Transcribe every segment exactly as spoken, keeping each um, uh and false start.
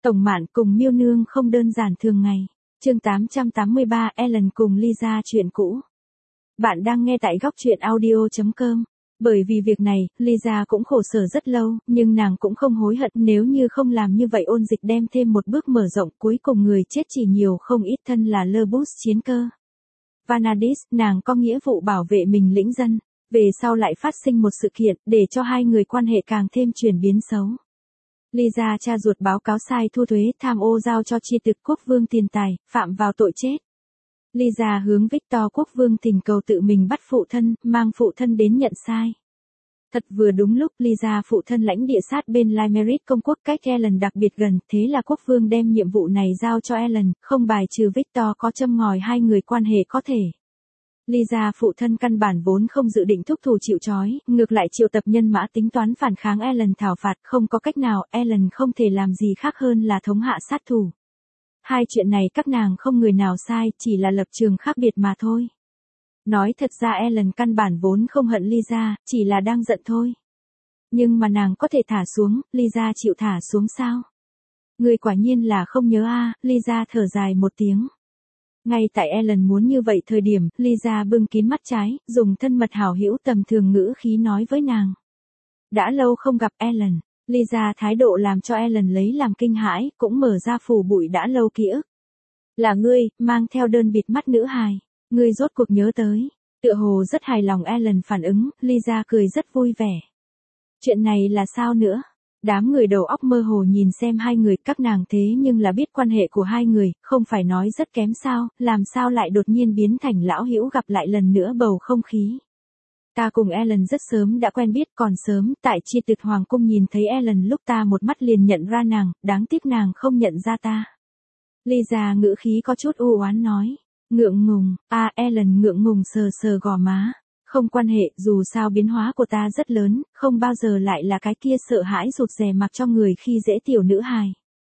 Tổng Mạn cùng Miêu Nương không đơn giản thường ngày. Chương tám trăm tám mươi ba Ellen cùng Lisa chuyện cũ. Bạn đang nghe tại góc truyện audio chấm com. Bởi vì việc này, Lisa cũng khổ sở rất lâu, nhưng nàng cũng không hối hận nếu như không làm như vậy ôn dịch đem thêm một bước mở rộng cuối cùng người chết chỉ nhiều không ít thân là Lebus chiến cơ. Vanadis, nàng có nghĩa vụ bảo vệ mình lĩnh dân, về sau lại phát sinh một sự kiện để cho hai người quan hệ càng thêm chuyển biến xấu. Lisa cha ruột báo cáo sai thu thuế tham ô giao cho chi tực quốc vương tiền tài, phạm vào tội chết. Lisa hướng Victor quốc vương thỉnh cầu tự mình bắt phụ thân, mang phụ thân đến nhận sai. Thật vừa đúng lúc Lisa phụ thân lãnh địa sát bên Limerick công quốc cách Ellen đặc biệt gần, thế là quốc vương đem nhiệm vụ này giao cho Ellen, không bài trừ Victor có châm ngòi hai người quan hệ có thể. Lisa phụ thân căn bản vốn không dự định thúc thủ chịu trói, ngược lại triệu tập nhân mã tính toán phản kháng Ellen thảo phạt, không có cách nào, Ellen không thể làm gì khác hơn là thống hạ sát thủ. Hai chuyện này các nàng không người nào sai, chỉ là lập trường khác biệt mà thôi. Nói thật ra Ellen căn bản vốn không hận Lisa, chỉ là đang giận thôi. Nhưng mà nàng có thể thả xuống, Lisa chịu thả xuống sao? Người quả nhiên là không nhớ a, à, Lisa thở dài một tiếng. Ngay tại Ellen muốn như vậy thời điểm, Lisa bưng kín mắt trái, dùng thân mật hảo hữu tầm thường ngữ khí nói với nàng. Đã lâu không gặp Ellen. Lisa thái độ làm cho Ellen lấy làm kinh hãi, cũng mở ra phủ bụi đã lâu ký ức. Là ngươi, mang theo đơn bịt mắt nữ hài. Ngươi rốt cuộc nhớ tới. Tựa hồ rất hài lòng Ellen phản ứng, Lisa cười rất vui vẻ. Chuyện này là sao nữa? Đám người đầu óc mơ hồ nhìn xem hai người, các nàng thế nhưng là biết quan hệ của hai người, không phải nói rất kém sao, làm sao lại đột nhiên biến thành lão hữu gặp lại lần nữa bầu không khí. Ta cùng Ellen rất sớm đã quen biết, còn sớm, tại chi tực hoàng cung nhìn thấy Ellen lúc ta một mắt liền nhận ra nàng, đáng tiếc nàng không nhận ra ta. Lisa ngữ khí có chút u oán nói, ngượng ngùng, a à, Ellen ngượng ngùng sờ sờ gò má. Không quan hệ, dù sao biến hóa của ta rất lớn, không bao giờ lại là cái kia sợ hãi rụt rè mặc cho người khi dễ tiểu nữ hài.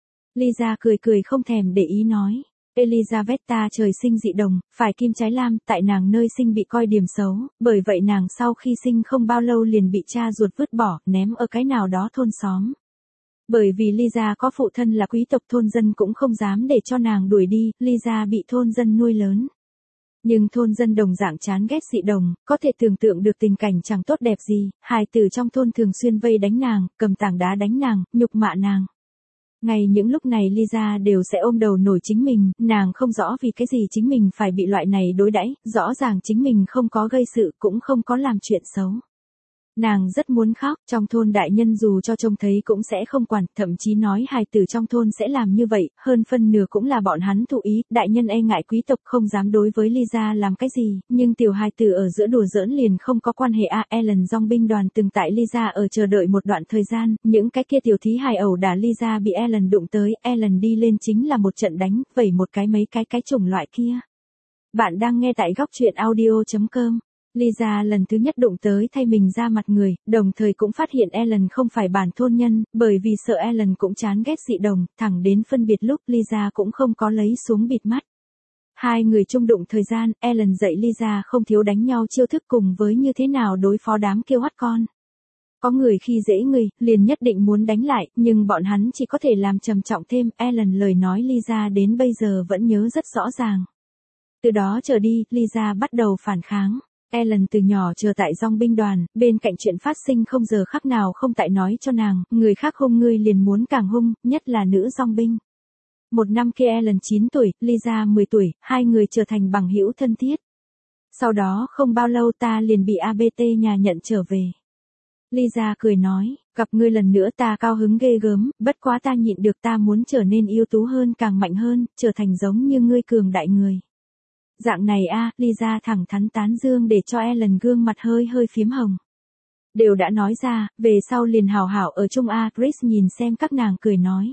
Lisa cười cười không thèm để ý nói. Elizaveta trời sinh dị đồng, phải kim trái lam, tại nàng nơi sinh bị coi điểm xấu, bởi vậy nàng sau khi sinh không bao lâu liền bị cha ruột vứt bỏ, ném ở cái nào đó thôn xóm. Bởi vì Lisa có phụ thân là quý tộc thôn dân cũng không dám để cho nàng đuổi đi, Lisa bị thôn dân nuôi lớn. Nhưng thôn dân đồng dạng chán ghét dị đồng, có thể tưởng tượng được tình cảnh chẳng tốt đẹp gì, hài tử trong thôn thường xuyên vây đánh nàng, cầm tảng đá đánh nàng, nhục mạ nàng. Ngay những lúc này Lisa đều sẽ ôm đầu nổi chính mình, nàng không rõ vì cái gì chính mình phải bị loại này đối đãi, rõ ràng chính mình không có gây sự cũng không có làm chuyện xấu. Nàng rất muốn khóc, trong thôn đại nhân dù cho trông thấy cũng sẽ không quản, thậm chí nói hài tử trong thôn sẽ làm như vậy, hơn phân nửa cũng là bọn hắn thụ ý, đại nhân e ngại quý tộc không dám đối với Lisa làm cái gì, nhưng tiểu hài tử ở giữa đùa giỡn liền không có quan hệ a. Ellen dòng binh đoàn từng tại Lisa ở chờ đợi một đoạn thời gian, những cái kia tiểu thí hài ẩu đả Lisa bị Ellen đụng tới, Ellen đi lên chính là một trận đánh, vẩy một cái mấy cái cái chủng loại kia. Bạn đang nghe tại góc truyện audio chấm com. Lisa lần thứ nhất đụng tới thay mình ra mặt người, đồng thời cũng phát hiện Ellen không phải bản thôn nhân, bởi vì sợ Ellen cũng chán ghét dị đồng, thẳng đến phân biệt lúc Lisa cũng không có lấy xuống bịt mắt. Hai người chung đụng thời gian, Ellen dạy Lisa không thiếu đánh nhau chiêu thức cùng với như thế nào đối phó đám kêu hắt con. Có người khi dễ người, liền nhất định muốn đánh lại, nhưng bọn hắn chỉ có thể làm trầm trọng thêm, Ellen lời nói Lisa đến bây giờ vẫn nhớ rất rõ ràng. Từ đó trở đi, Lisa bắt đầu phản kháng. Ellen từ nhỏ chờ tại dòng binh đoàn, bên cạnh chuyện phát sinh không giờ khắc nào không tại nói cho nàng, người khác hung ngươi liền muốn càng hung, nhất là nữ dòng binh. Một năm kia Ellen chín tuổi, Lisa mười tuổi, hai người trở thành bằng hữu thân thiết. Sau đó không bao lâu ta liền bị a bê tê nhà nhận trở về. Lisa cười nói, gặp ngươi lần nữa ta cao hứng ghê gớm, bất quá ta nhịn được, ta muốn trở nên ưu tú hơn càng mạnh hơn, trở thành giống như ngươi cường đại người. Dạng này a, à, Lisa thẳng thắn tán dương để cho Ellen gương mặt hơi hơi phím hồng. Đều đã nói ra, về sau liền hào hảo ở chung a, Chris nhìn xem các nàng cười nói.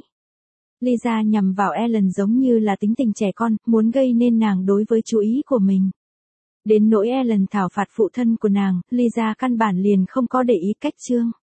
Lisa nhằm vào Ellen giống như là tính tình trẻ con, muốn gây nên nàng đối với chú ý của mình. Đến nỗi Ellen thảo phạt phụ thân của nàng, Lisa căn bản liền không có để ý cách chương.